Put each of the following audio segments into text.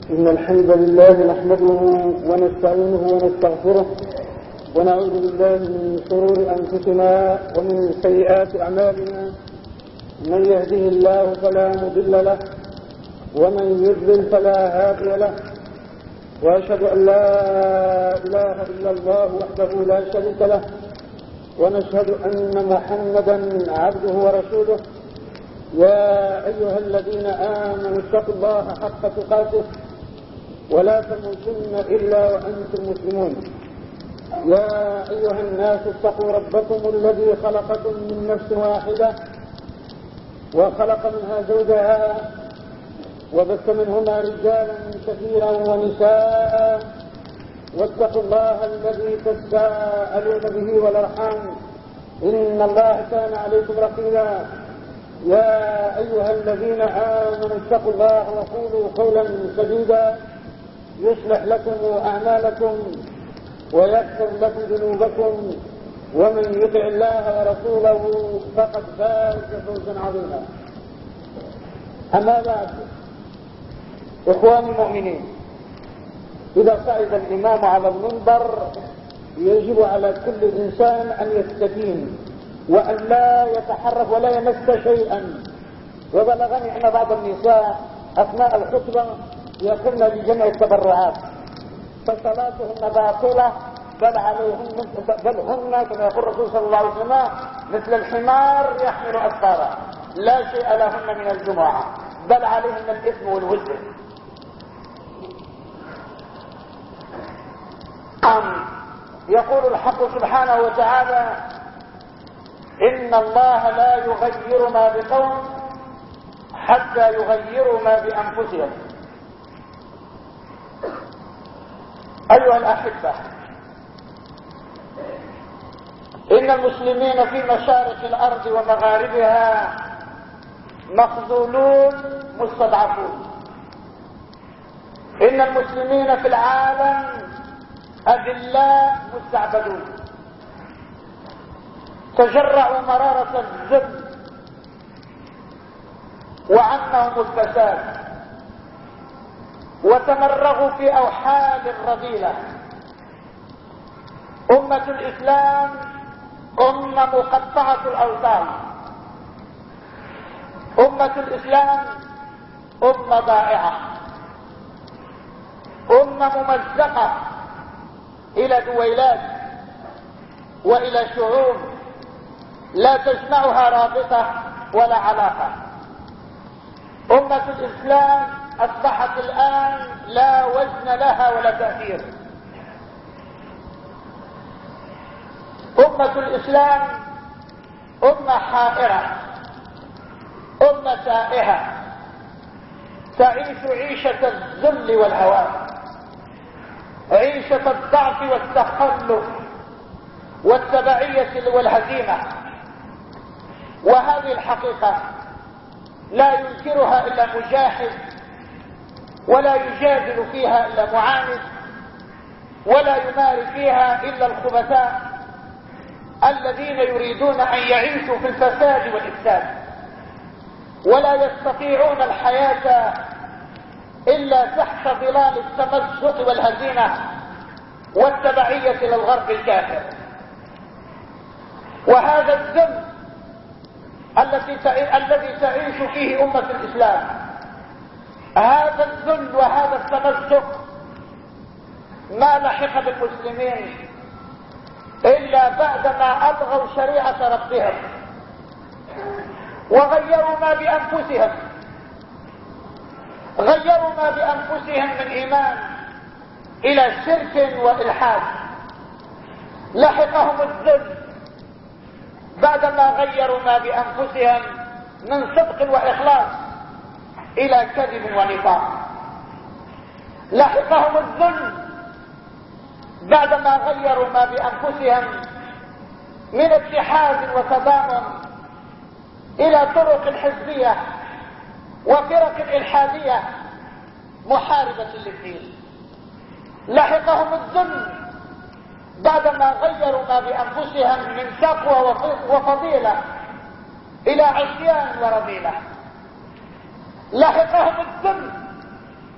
إن الحمد لله نحمده ونستعينه ونستغفره ونعوذ بالله من شرور أنفسنا ومن سيئات أعمالنا. من يهده الله فلا مضل له ومن يضلل فلا هادي له، وأشهد أن لا إله إلا الله وحده لا شريك له، ونشهد أن محمدا عبده ورسوله. يا أيها الذين آمنوا اتقوا الله حق تقاته ولا تموتن إلا وأنتم مسلمون. يا أيها الناس اتقوا ربكم الذي خلقكم من نفس واحدة وخلق منها زوجها وبث منهما رجالا كثيرا ونساء، واتقوا الله الذي تساءلون به والأرحام إن الله كان عليكم رقيبا. يا أيها الذين آمنوا اتقوا الله وقولوا قولا سديدا يصلح لكم أعمالكم ويغفر لكم ذنوبكم، ومن يطع الله ورسوله فقد فاز فوزا عظيما. أما بعد، إخواني المؤمنين، إذا صعد الإمام على المنبر يجب على كل إنسان أن يستكين وأن لا يتحرك ولا يمس شيئا. وبلغني أن بعض النساء أثناء الخطبة يقمن بجمع التبرعات، فصلاتهن باطلة، بل هن كما يقول الرسول صلى الله عليه وسلم مثل الحمار يحمل أسفارا، لا شيء لهن من الجمعة، بل عليهن الإثم والوزر. يقول الحق سبحانه وتعالى: إن الله لا يغير ما بقوم حتى يغيروا ما بأنفسهم. أيها الأحبة، إن المسلمين في مشارق الأرض ومغاربها مخذولون مستضعفون. إن المسلمين في العالم أذلاء مستعبدون، تجرعوا مرارة الذل وعنهم الفساد، وتمرغوا في أوحال الرذيلة. أمة الإسلام أمة مقطعة الأوطان، أمة الإسلام أمة ضائعة، أمة ممزقة إلى دويلات وإلى شعوب لا تجمعها رابطة ولا علاقة. أمة الإسلام أصبحت الآن لا وزن لها ولا تأثير. أمة الإسلام أمة حائرة، أمة تائهة، تعيش عيشة الذل والهوان، عيشة الضعف والتخلف والتبعية والهزيمة. وهذه الحقيقة لا ينكرها إلا مجاهد، ولا يجادل فيها إلا معاند، ولا يماري فيها إلا الخبثاء الذين يريدون أن يعيشوا في الفساد والإفساد، ولا يستطيعون الحياة إلا تحت ظلال التمزق والهزيمة والتبعية للغرب الكافر. وهذا الذنب الذي تعيش فيه أمة الإسلام، هذا الذل وهذا التمزق ما لحق بالمسلمين إلا بعدما ألغوا شريعة ربهم وغيروا ما بأنفسهم، غيروا ما بأنفسهم من إيمان إلى شرك وإلحاد. لحقهم الذل بعدما غيروا ما بأنفسهم من صدق وإخلاص إلى كذب ونفاق. لحقهم الذل بعدما غيروا ما بأنفسهم من اتحاد وتضامن إلى طرق الحزبية وفرق الإلحادية محاربة للدين. لحقهم الذل بعدما غيروا ما بأنفسهم من تقوى وفضيلة إلى عصيان ورذيلة. لحقهم الذل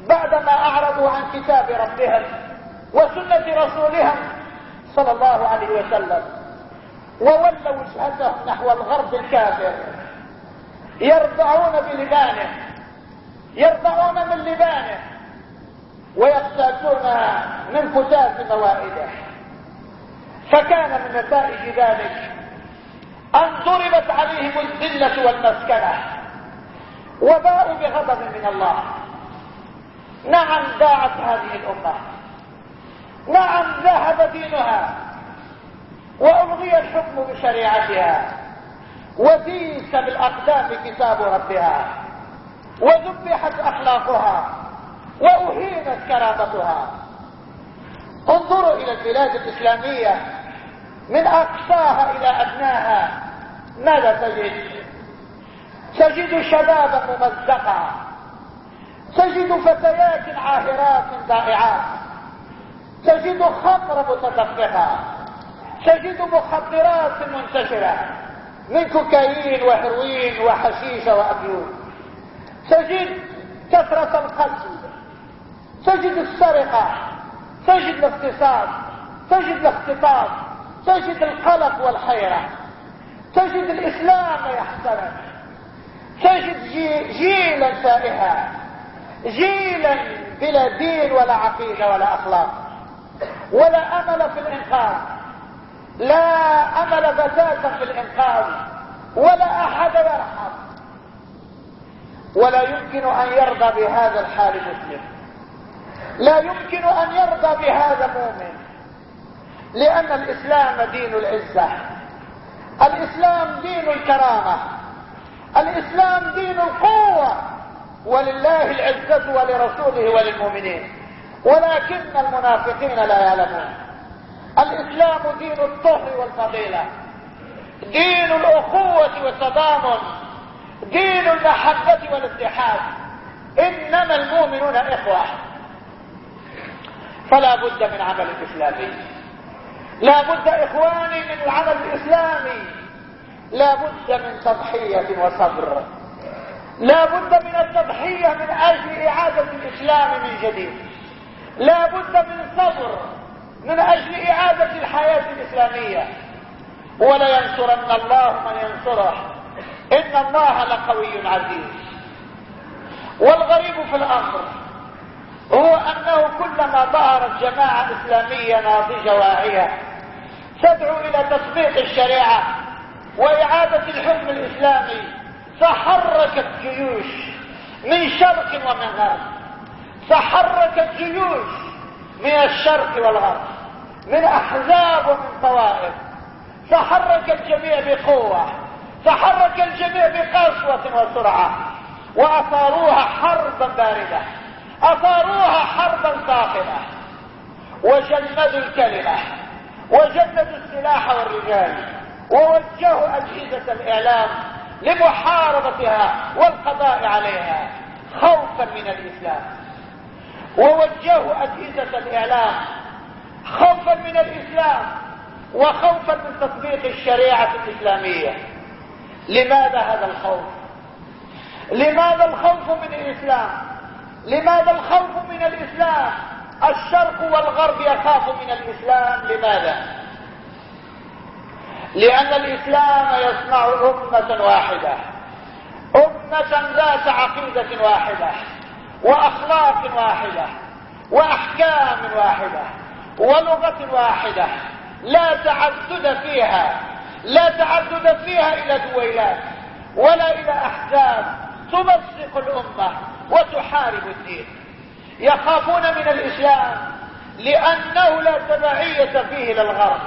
بعدما أعرضوا عن كتاب ربهم وسنة رسولهم صلى الله عليه وسلم وولوا وجهتهم نحو الغرب الكافر، يرضعون بلبانه، يرضعون من لبانه ويقتاتون من فتات موائده. فكان من نتائج ذلك أن ضربت عليهم الذلة والمسكنة وباءوا بغضب من الله. نعم ضاعت هذه الأمة، نعم ذهب دينها وألغي الحكم بشريعتها وديس بالأقدام كتاب ربها وذبحت أخلاقها وأهينت كرامتها. انظروا إلى البلاد الإسلامية من أقصاها إلى أدناها، ماذا تجد؟ تجد شبابا ممزقا، تجد فتيات عاهرات ضائعات، تجد خمر متدفقة، تجد مخدرات منتشرة من كوكايين وهيروين وحشيشة وأبيون، تجد كثرة القتل، تجد السرقة، تجد الاغتصاب، تجد الاختطاف، تجد القلق والحيرة، تجد الإسلام يحترم، تجد جيلا تائها، جيلا بلا دين ولا عقيدة ولا أخلاق ولا أمل في الإنقاذ، لا أمل بتاتا في الإنقاذ ولا أحد يرحم. ولا يمكن أن يرضى بهذا الحال مسلم، لا يمكن أن يرضى بهذا مؤمن، لأن الإسلام دين العزة، الإسلام دين الكرامة، الإسلام دين القوة، ولله العزة ولرسوله وللمؤمنين، ولكن المنافقين لا يعلمون. الإسلام دين الطهر والفضيلة، دين الأخوة والتضامن، دين المحبة والاتحاد، إنما المؤمنون إخوة. فلا بد من عمل إسلامي، لا بد إخواني من العمل الإسلامي، لا بد من تضحية وصبر، لا بد من التضحية من أجل إعادة الإسلام من جديد، لا بد من صبر من أجل إعادة الحياة الإسلامية. ولا ينصرن الله من ينصره، إن الله لقوي عزيز. والغريب في الأمر هو أنه كلما ظهرت جماعة إسلامية ناضجة واعية تدعو إلى تطبيق الشريعة وإعادة الحكم الإسلامي، تحركت جيوش من شرق ومن غرب، تحركت جيوش من الشرق والغرب، من أحزاب ومن طوائف، تحرك الجميع بقوة، تحرك الجميع بقسوة وسرعة، وأثاروها حربا باردة، أثاروها حربا ساخنة، وجندوا الكلمة وجندوا السلاح والرجال، ووجهوا أجهزة الإعلام لمحاربتها والقضاء عليها خوفا من الإسلام، ووجهوا أجهزة الإعلام خوفا من الإسلام وخوفا من تطبيق الشريعة الإسلامية. لماذا هذا الخوف؟ لماذا الخوف من الإسلام؟ لماذا الخوف من الإسلام؟ الشرق والغرب يخاف من الإسلام. لماذا؟ لأن الإسلام يصنع أمة واحدة، أمة ذات عقيدة واحدة وأخلاق واحدة وأحكام واحدة ولغة واحدة، لا تعدد فيها، لا تعدد فيها إلى دويلات ولا إلى أحزاب تمزق الأمة وتحارب الدين. يخافون من الإسلام لأنه لا تبعية فيه للغرب،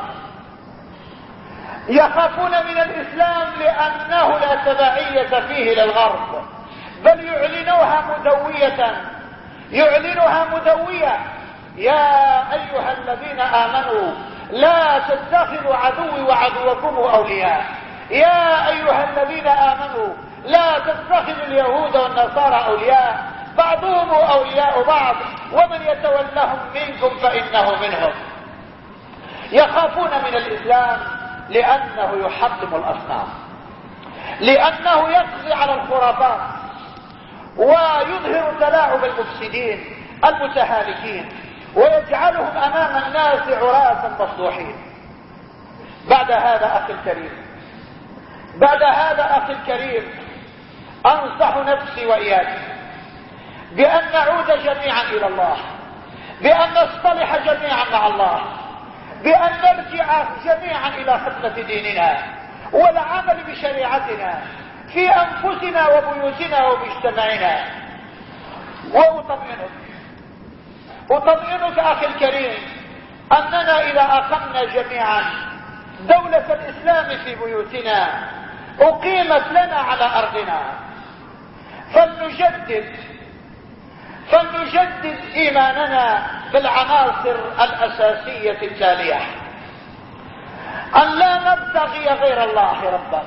يخافون من الإسلام لأنه لا تبعية فيه للغرب، بل يعلنوها مدوية، يعلنها مدوية: يا أيها الذين آمنوا لا تتخذوا عدوي وعدوكم أولياء، يا أيها الذين آمنوا لا تتخذوا اليهود والنصارى أولياء، بعضهم أولياء بعض ومن يتولهم منكم فإنه منهم. يخافون من الإسلام لأنه يحطم الأصنام، لأنه يقضي على الخرافات ويظهر تلاعب المفسدين، المتهالكين ويجعلهم امام الناس عراة مفضوحين. بعد هذا اخي الكريم انصح نفسي واياك بان نعود جميعا الى الله، بان نصطلح جميعا مع الله، بان نرجع جميعا الى خدمة ديننا والعمل بشريعتنا في انفسنا وبيوتنا ومجتمعنا. واطمئنك اخي الكريم اننا اذا اقمنا جميعا دولة الاسلام في بيوتنا اقيمت لنا على ارضنا، فلنجدد ايماننا بالعناصر الاساسية التالية: ان لا نبتغي غير الله ربا،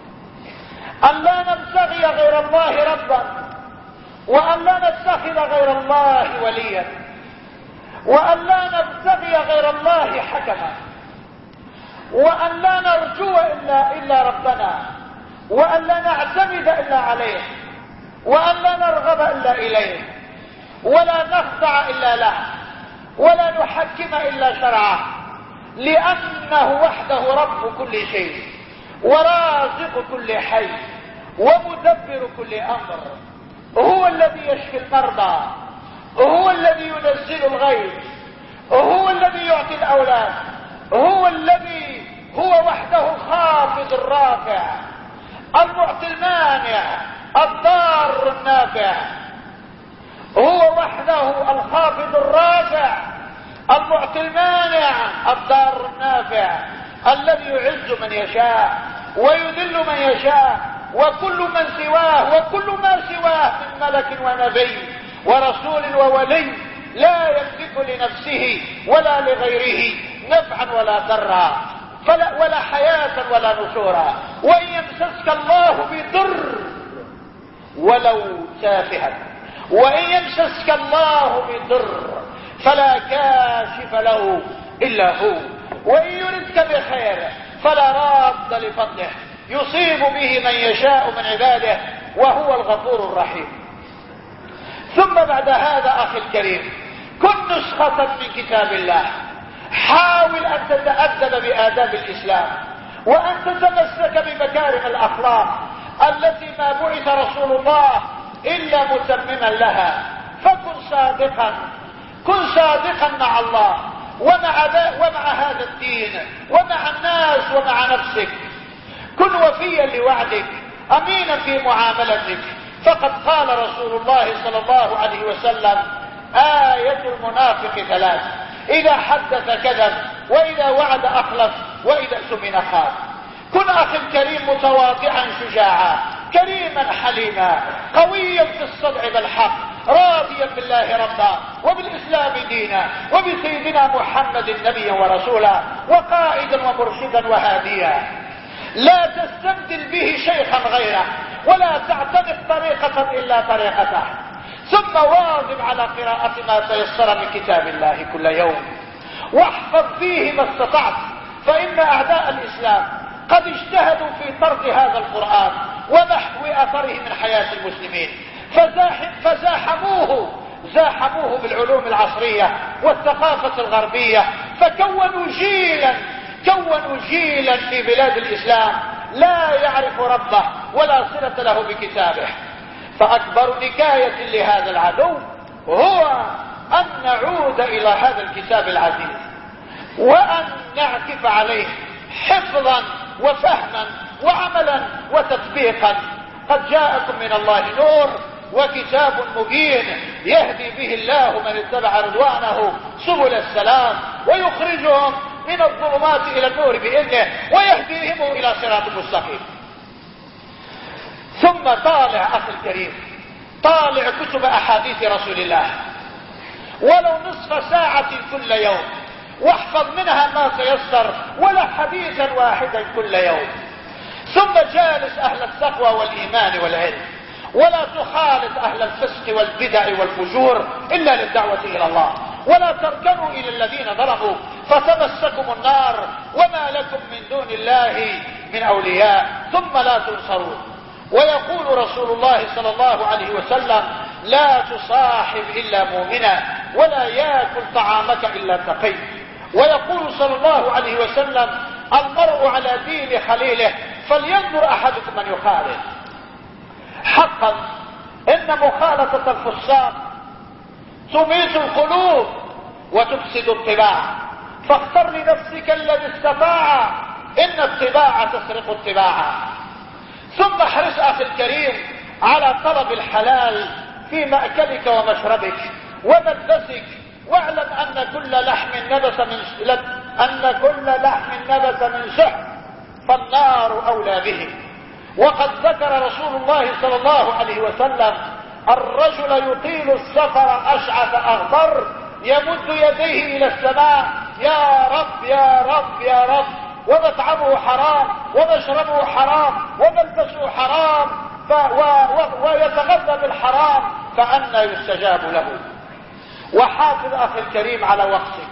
وان لا نتخذ غير الله وليا، وان لا نبتغي غير الله حكما، وان لا نرجو الا ربنا، وان لا نعتمد الا عليه، وان لا نرغب الا اليه، ولا نخضع الا له، ولا نحكم الا شرعه، لانه وحده رب كل شيء ورازق كل حي ومدبر كل امر. هو الذي يشفي المرضى، هو الذي ينزل الغيث، هو الذي يعطي الاولاد، هو وحده الخافض الرافع المعطي المانع الضار النافع، هو وحده الخافض الرافع المعطي المانع الضار النافع، الذي يعز من يشاء ويذل من يشاء، وكل ما سواه من ملك ونبي ورسول وولي لا يملك لنفسه ولا لغيره نفعا ولا ضرا ولا حياة ولا نشورا. وإن يمسسك الله بضر ولو تافها، وإن يمسسك الله بضر فلا كاشف له إلا هو، وإن يردك بخير فلا راد لفضله يصيب به من يشاء من عباده وهو الغفور الرحيم. ثم بعد هذا أخي الكريم كن نسخة من كتاب الله، حاول أن تتأدب بآداب الإسلام وأن تتمسك بمكارم الأخلاق التي ما بعث رسول الله إلا متمما لها. كن صادقا مع الله ومع هذا الدين ومع الناس ومع نفسك. كن وفيا لوعدك أمينا في معاملتك، فقد قال رسول الله صلى الله عليه وسلم: آية المنافق 3: إذا حدث كذب، وإذا وعد أخلف، وإذا اؤتمن خان. كن أخي الكريم متواضعا شجاعا كريما حليما قويا في الصدع بالحق، راضيا بالله ربا وبالإسلام دينا وبسيدنا محمد نبيا ورسولا وقائدا ومرشدا وهاديا. لا تستبدل به شيخا غيره ولا تعتنق طريقة إلا طريقته. ثم واظب على قراءة ما تيسر من كتاب الله كل يوم، واحفظ فيه ما استطعت، فإن أعداء الإسلام قد اجتهدوا في طرد هذا القرآن ومحو أثره من حياة المسلمين، زاحموه بالعلوم العصرية والثقافة الغربية، فكونوا جيلا في بلاد الإسلام لا يعرف ربه ولا صلة له بكتابه. فأكبر نكاية لهذا العدو هو أن نعود إلى هذا الكتاب العزيز وأن نعكف عليه حفظا وفهما وعملا وتطبيقا. قد جاءكم من الله نور وكتاب مبين يهدي به الله من اتبع رضوانه سبل السلام ويخرجهم من الظلمات إلى النور بإذنه ويهديهم إلى صراط مستقيم. ثم طالع أخي الكريم، طالع كتب أحاديث رسول الله ولو نصف ساعة كل يوم، واحفظ منها ما تيسر ولا حديثا واحدا كل يوم. ثم جالس أهل التقوى والإيمان والعلم، ولا تخالط أهل الفسق والبدع والفجور إلا للدعوة إلى الله، ولا تركنوا إلى الذين ظلموا فتمسكم النار وما لكم من دون الله من أولياء ثم لا تنصرون. ويقول رسول الله صلى الله عليه وسلم: لا تصاحب إلا مؤمنا ولا يأكل طعامك إلا تقي. ويقول صلى الله عليه وسلم المرء على دين خليله فلينظر أحدكم من يخالف. حقا إن مخالطة الفساق تميت القلوب وتفسد الطباع، فاختر لنفسك الذي استطاع، إن الطباع تسرق الطباع. ثم احرص أخي الكريم على طلب الحلال في مأكلك ومشربك وملبسك، واعلم أن كل لحم نبت من سحر فالنار أولى به. وقد ذكر رسول الله صلى الله عليه وسلم الرجل يطيل السفر أشعث أغبر يمد يديه إلى السماء يا رب يا رب يا رب، ومطعمه حرام ومشربه حرام وملبسه حرام ويتغذى بالحرام، فأنى يستجاب له. وحافظ أخي الكريم على وقتك،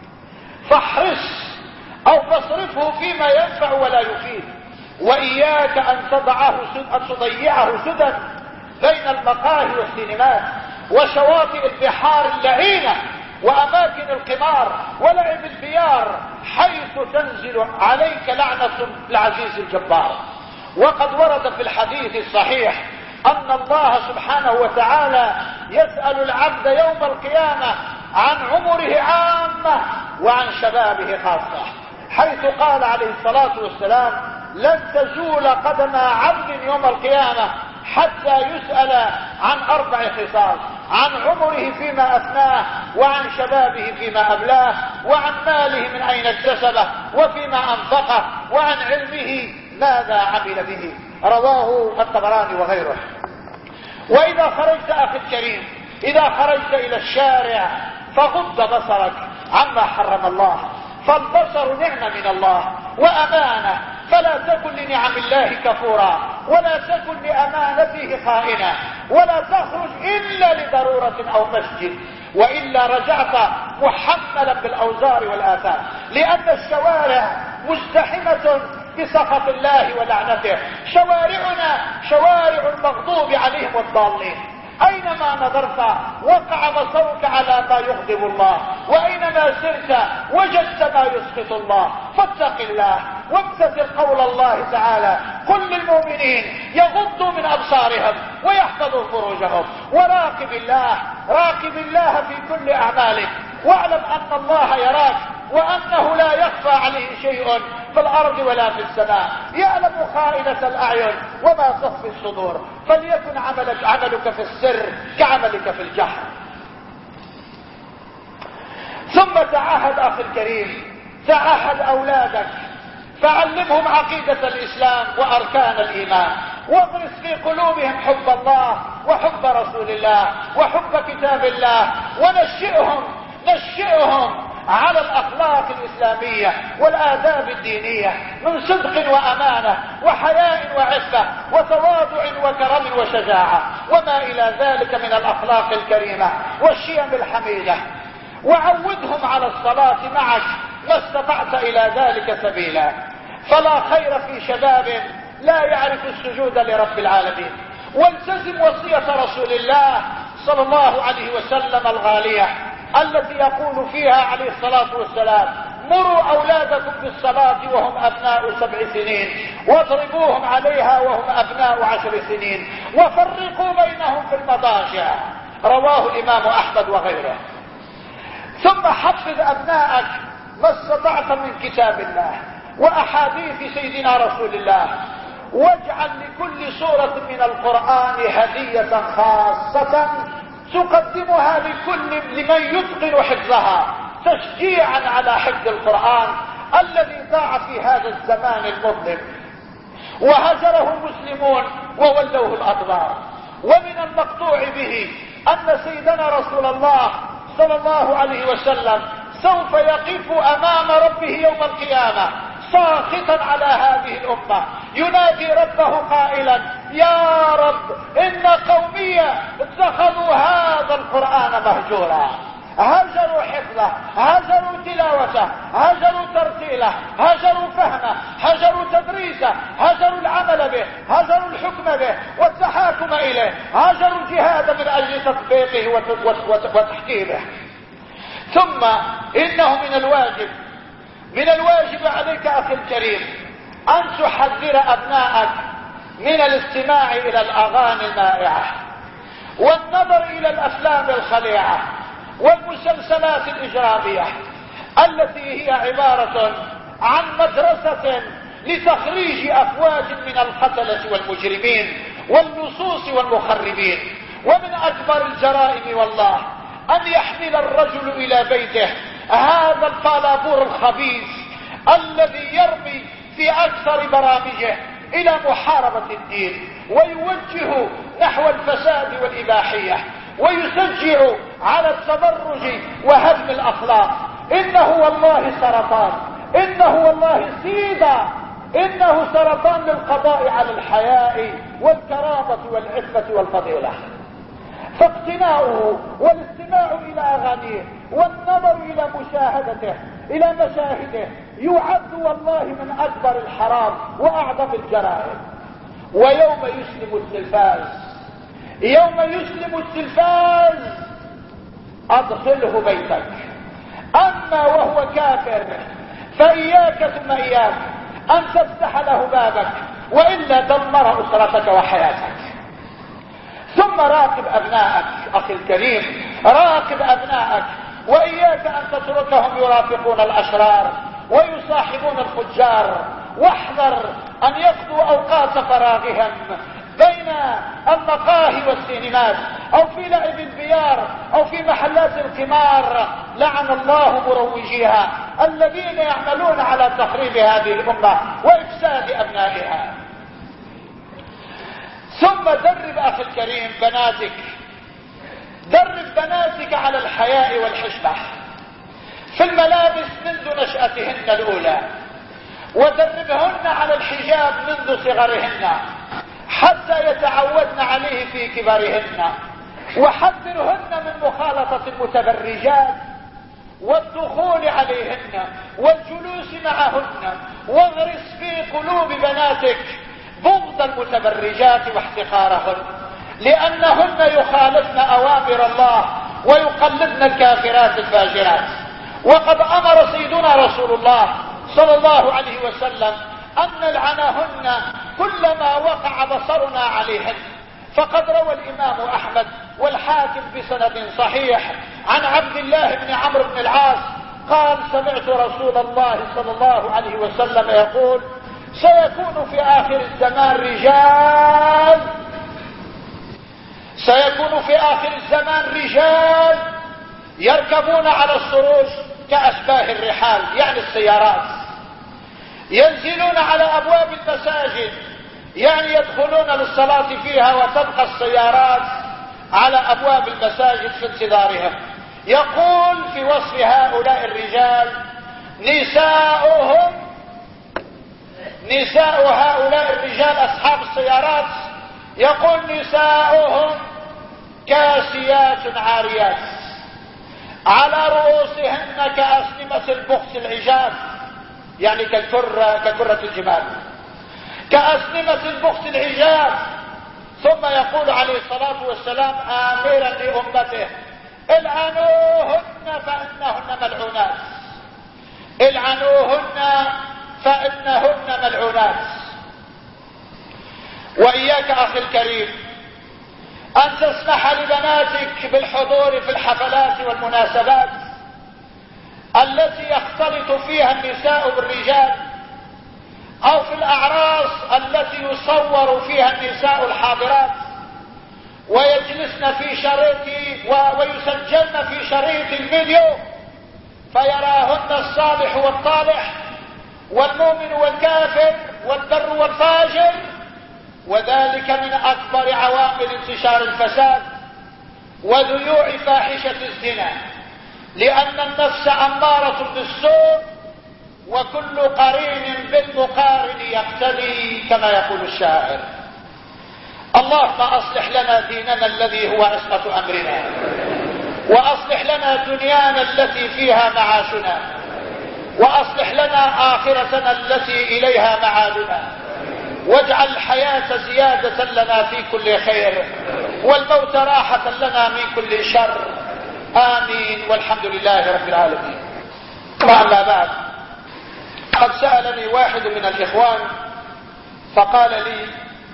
فاحرص أو فاصرفه فيما ينفع ولا يفيد، وإياك أن تضيعه سدى بين المقاهي والسينمات وشواطئ البحار اللعينة وأماكن القمار ولعب البيار، حيث تنزل عليك لعنة العزيز الجبار. وقد ورد في الحديث الصحيح أن الله سبحانه وتعالى يسأل العبد يوم القيامة عن عمره عامة وعن شبابه خاصة، حيث قال عليه الصلاة والسلام لن تزول قدم عبد يوم القيامة حتى يسأل عن 4 خصال: عن عمره فيما أفناه، وعن شبابه فيما أبلاه، وعن ماله من أين اكتسبه وفيما أنفقه، وعن علمه ماذا عمل به. رواه الطبراني وغيره. وإذا خرجت أخي الكريم، إذا خرجت إلى الشارع فغض بصرك عما حرم الله، فالبصر نعمة من الله وأمانة، فلا تكن لنعم الله كفورا، ولا تكن لأمانته خائنا، ولا تخرج إلا لضرورة أو مسجد، وإلا رجعت محملا بالأوزار والآثام، لأن الشوارع مزدحمة بسخط الله ولعنته. شوارعنا شوارع المغضوب عليهم والضالين، أينما نظرت وقع بصرك على ما يغضب الله، وأينما سرت وجدت ما يسخط الله. فاتق الله وامتثل قول الله تعالى: قل للمؤمنين يغضوا من أبصارهم ويحفظوا فروجهم. وراقب الله، راقب الله في كل أعمالك، واعلم أن الله يراك، وأنه لا يخفى عليه شيء في الأرض ولا في السماء، يعلم خائنة الأعين وما تخفي الصدور. فليكن عملك في السر كعملك في الجهر. ثم تعهد أخي الكريم، تعهد أولادك، فعلمهم عقيدة الإسلام وأركان الإيمان، واغرس في قلوبهم حب الله وحب رسول الله وحب كتاب الله، ونشئهم على الأخلاق الإسلامية والآداب الدينية من صدق وأمانة وحياء وعفة وتواضع وكرم وشجاعة وما إلى ذلك من الأخلاق الكريمة والشيم الحميدة. وعودهم على الصلاة معك ما استطعت إلى ذلك سبيلا، فلا خير في شباب لا يعرف السجود لرب العالمين. والتزم وصية رسول الله صلى الله عليه وسلم الغالية التي يقول فيها عليه الصلاة والسلام: مروا أولادكم بالصلاة وهم أبناء 7 سنين، واضربوهم عليها وهم أبناء 10 سنين، وفرقوا بينهم في المضاجع. رواه الإمام أحمد وغيره. ثم حفظ أبناءك ما استطعت من كتاب الله وأحاديث سيدنا رسول الله، واجعل لكل سورة من القرآن هدية خاصة تقدمها لمن يتقن حفظها، تشجيعا على حفظ القرآن الذي ضاع في هذا الزمان المظلم وهجره المسلمون وولوه الأدبار. ومن المقطوع به أن سيدنا رسول الله صلى الله عليه وسلم سوف يقف أمام ربه يوم القيامة ساخطا على هذه الأمة، ينادي ربه قائلا: يا رب إن قومي اتخذوا هذا القرآن مهجورا. هجروا حفظه، هجروا تلاوته، هجروا ترتيله، هجروا فهمه، هجروا تدريسه، هجروا العمل به، هجروا الحكم به والتحاكم اليه، هجروا الجهاد من اجل تطبيقه وتحكيمه. ثم انه من الواجب عليك اخي الكريم ان تحذر ابنائك من الاستماع الى الاغاني المائعه والنظر الى الافلام الخليعه والمسلسلات الاجراميه التي هي عباره عن مدرسه لتخريج افواج من القتله والمجرمين واللصوص والمخربين. ومن اكبر الجرائم والله ان يحمل الرجل الى بيته هذا الطالبور الخبيث الذي يرمي في اكثر برامجه الى محاربة الدين ويوجه نحو الفساد والاباحية ويشجع على التبرج وهدم الاخلاق. انه والله سرطان، انه والله سيدا، انه سرطان للقضاء على الحياء والكرامة والعفة والفضيلة. فاقتناؤه والاستماع الى اغانيه والنظر الى مشاهدته الى مشاهده يعد والله من اكبر الحرام واعظم الجرائم. ويوم يسلم التلفاز ادخله بيتك. اما وهو كافر فاياك ثم اياك ان تفتح له بابك والا دمر اسرتك وحياتك. ثم راقب ابنائك اخي الكريم، راقب ابنائك واياك ان تتركهم يرافقون الاشرار ويصاحبون الفجار. واحذر ان يقضوا اوقات فراغهم بين المقاهي والسينمات او في لعب البيار او في محلات القمار. لعن الله مروجيها الذين يعملون على تخريب هذه الامه وافساد ابنائها. ثم درب اخي الكريم بناتك على الحياء والحشمة في الملابس منذ نشأتهن الاولى، ودربهن على الحجاب منذ صغرهن حتى يتعودن عليه في كبرهن. وحذرهن من مخالطة المتبرجات والدخول عليهن والجلوس معهن. واغرس في قلوب بناتك بغض المتبرجات واحتقارهن، لانهن يخالفن اوامر الله ويقلدن الكافرات الفاجرات. وقد امر سيدنا رسول الله صلى الله عليه وسلم ان نلعنهن كلما وقع بصرنا عليهن. فقد روى الامام احمد والحاكم بسند صحيح عن عبد الله بن عمرو بن العاص قال: سمعت رسول الله صلى الله عليه وسلم يقول: سيكون في اخر الزمان رجال يركبون على السروج كاشباه الرحال، يعني السيارات، ينزلون على ابواب المساجد، يعني يدخلون للصلاة فيها وتبقى السيارات على ابواب المساجد في انتظارهم. يقول في وصف هؤلاء الرجال: نساء هؤلاء الرجال اصحاب السيارات، يقول: نساؤهم كاسيات عاريات على رؤوسهن كأسنمة البخس العجاف، يعني ككرة الجمال، كأسنمة البخس العجاف. ثم يقول عليه الصلاة والسلام آمرا لأمته: العنوهن فإنهن ملعونات، العنوهن فإنهن ملعونات. وإياك أخي الكريم أن تسمح لبناتك بالحضور في الحفلات والمناسبات التي يختلط فيها النساء بالرجال، أو في الأعراس التي يصور فيها النساء الحاضرات ويجلسن في ويسجلن في شريط الفيديو فيراهن الصالح والطالح والمؤمن والكافر والبر والفاجر. وذلك من أكبر عوامل انتشار الفساد وذيوع فاحشة الزنا، لأن النفس أمارة بالسوء وكل قرين بالمقارن يقتدي كما يقول الشاعر. اللهم أصلح لنا ديننا الذي هو عصمة أمرنا، وأصلح لنا دنيانا التي فيها معاشنا، وأصلح لنا آخرتنا التي إليها معادنا، واجعل الحياة زيادة لنا في كل خير، والموت راحة لنا من كل شر. آمين، والحمد لله رب العالمين. أما بعد، قد سألني واحد من الإخوان فقال لي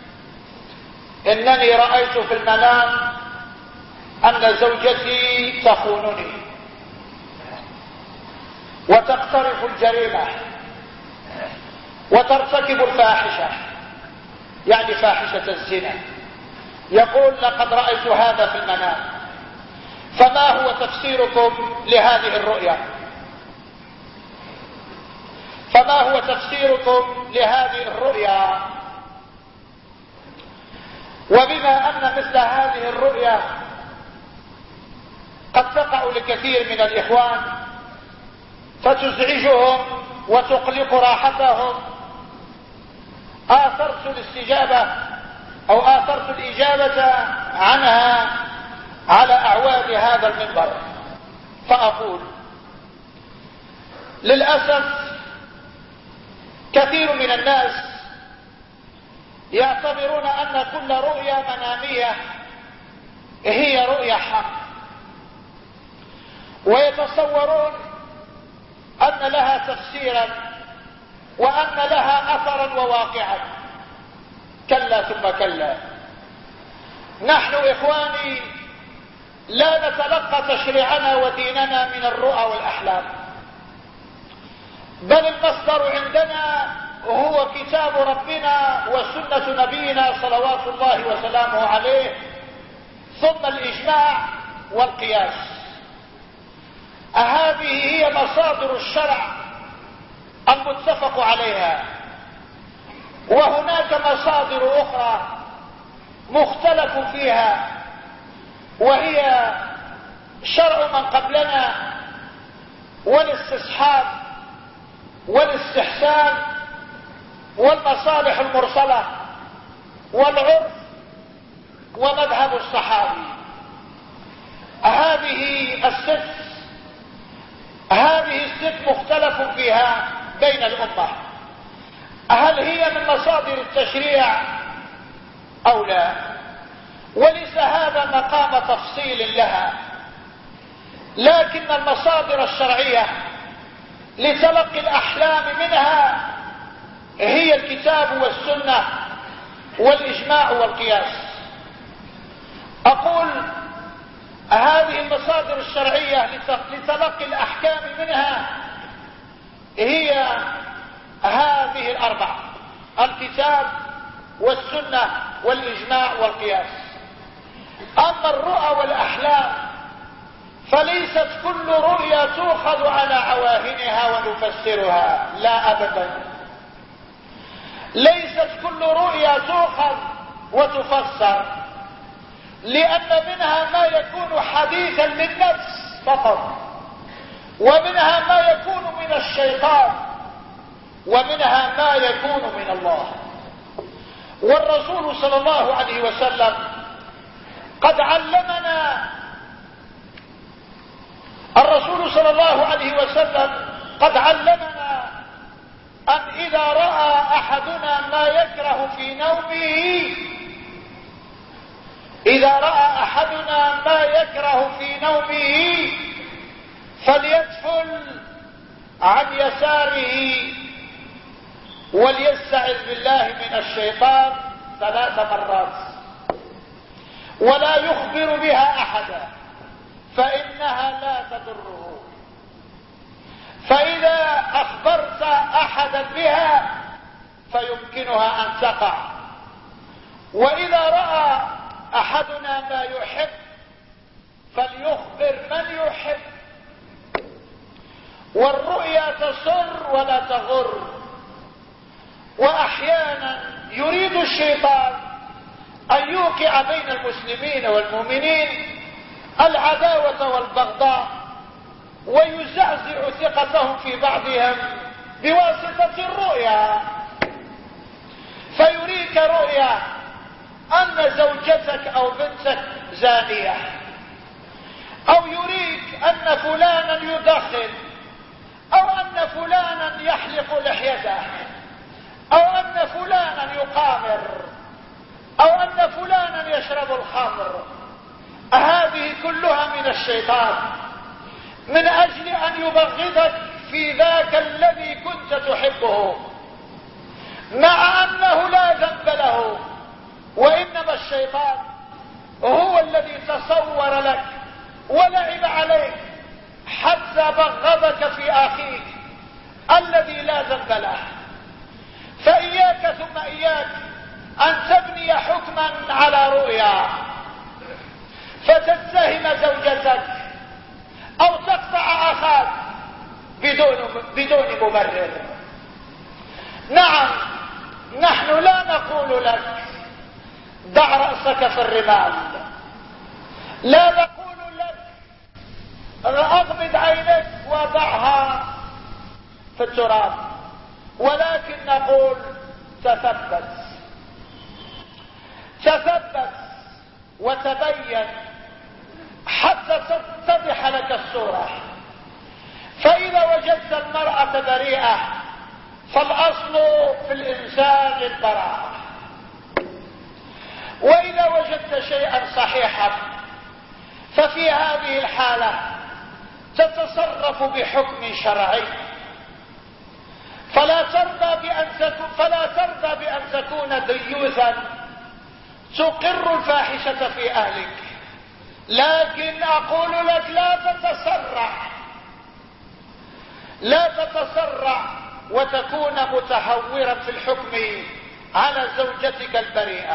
إنني رأيت في المنام أن زوجتي تخونني وتقترف الجريمة وترتكب الفاحشة، يعني فاحشة الزنا. يقول لقد رأيت هذا في المنام، فما هو تفسيركم لهذه الرؤيا؟ فما هو تفسيركم لهذه الرؤيا؟ وبما أن مثل هذه الرؤيا قد تقع لكثير من الإخوان فتزعجهم وتقلق راحتهم، آثرت الاستجابة أو آثرت الإجابة عنها على أعواد هذا المنبر. فأقول للأسف كثير من الناس يعتبرون أن كل رؤيا منامية هي رؤيا حق، ويتصورون أن لها تفسيرا وأن لها أثرا وواقعا. كلا ثم كلا. نحن إخواني لا نتلقى تشريعنا وديننا من الرؤى والأحلام، بل المصدر عندنا هو كتاب ربنا وسنة نبينا صلوات الله وسلامه عليه، ثم الإجماع والقياس. هذه هي مصادر الشرع المتفق عليها، وهناك مصادر أخرى مختلف فيها، وهي شرع من قبلنا والاستصحاب والاستحسان والمصالح المرسلة والعرف ومذهب الصحابي. هذه الست مختلف فيها بين الأمة، هل هي من مصادر التشريع أو لا؟ وليس هذا مقام تفصيل لها، لكن المصادر الشرعية لتلقي الأحلام منها هي الكتاب والسنة والإجماع والقياس. أقول هذه المصادر الشرعية لتلقي الأحكام منها هي هذه الأربعة: الكتاب والسنة والإجماع والقياس. أما الرؤى والأحلام فليست كل رؤيا تؤخذ على عواهنها ونفسرها، لا أبدا. ليست كل رؤيا تؤخذ وتفسر، لأن منها ما يكون حديثا للنفس فقط، ومنها ما يكون من الشيطان، ومنها ما يكون من الله. والرسول صلى الله عليه وسلم قد علمنا أن إذا رأى أحدنا ما يكره في نومه فليدفل عن يساره وليستعذ بالله من الشيطان 3 مرات، ولا يخبر بها أحدا فإنها لا تضره. فإذا أخبرت أحدا بها فيمكنها أن تقع. وإذا رأى أحدنا ما يحب فليخبر من يحب. والرؤيا تسر ولا تغر، وأحيانا يريد الشيطان أن يوقع بين المسلمين والمؤمنين العداوة والبغضاء، ويزعزع ثقتهم في بعضهم بواسطة الرؤيا. فيريك رؤيا أن زوجتك أو بنتك زانية، او يريك ان فلانا يدخن، او ان فلانا يحلق لحيته، او ان فلانا يقامر، او ان فلانا يشرب الخمر. هذه كلها من الشيطان من اجل ان يبغضك في ذاك الذي كنت تحبه، مع انه لا ذنب له، وانما الشيطان هو الذي تصور لك ولعب عليك حتى بغضك في اخيك الذي لا ذنب له. فاياك ثم اياك ان تبني حكما على رؤيا فتتهم زوجتك او تقطع اخاك بدون مبرر. نعم، نحن لا نقول لك ضع رأسك في الرمال، لا نقول لك اغمض عينك وضعها في التراب، ولكن نقول تثبت وتبين حتى تتضح لك الصورة. فإذا وجدت المرأة بريئة فالأصل في الإنسان البراءة، وإذا وجدت شيئا صحيحا ففي هذه الحالة تتصرف بحكم شرعي، فلا ترضى بأن تكون ديوثا تقر الفاحشة في أهلك، لكن أقول لك لا تتسرع وتكون متهورا في الحكم على زوجتك البريئة.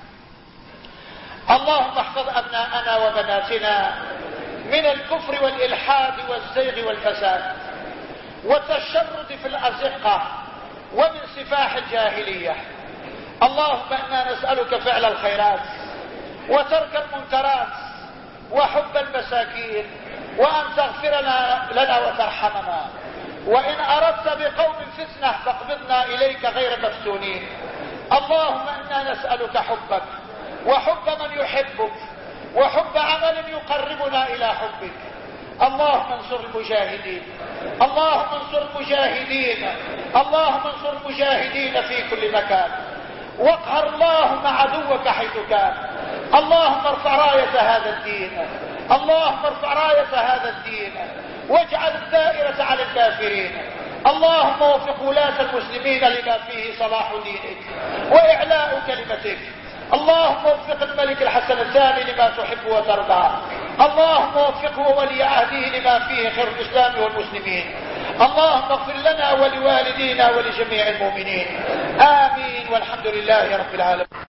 اللهم احفظ أبناءنا وبناتنا من الكفر والإلحاد والزيغ والفساد والتشرد في الأزقة ومن سفاح الجاهلية. اللهم إنا نسألك فعل الخيرات وترك المنكرات وحب المساكين، وأن تغفر لنا وترحمنا، وإن أردت بقوم فتنة فاقبضنا إليك غير مفتونين. اللهم إنا نسألك حبك وحب من يحبك وحب عمل يقربنا إلى حبك. اللهم انصر المجاهدين، اللهم انصر المجاهدين، اللهم انصر المجاهدين في كل مكان، واقهر اللهم عدوك حيث كان. اللهم ارفع راية هذا الدين، اللهم ارفع راية هذا الدين واجعل الدائرة على الكافرين. اللهم وفق ولاة المسلمين لما فيه صلاح دينك وإعلاء كلمتك. اللهم وفق الملك الحسن الثاني لما تحب وترضى. اللهم وفقه وولي عهده لما فيه خير الإسلام والمسلمين. اللهم اغفر لنا ولوالدينا ولجميع المؤمنين. آمين، والحمد لله رب العالمين.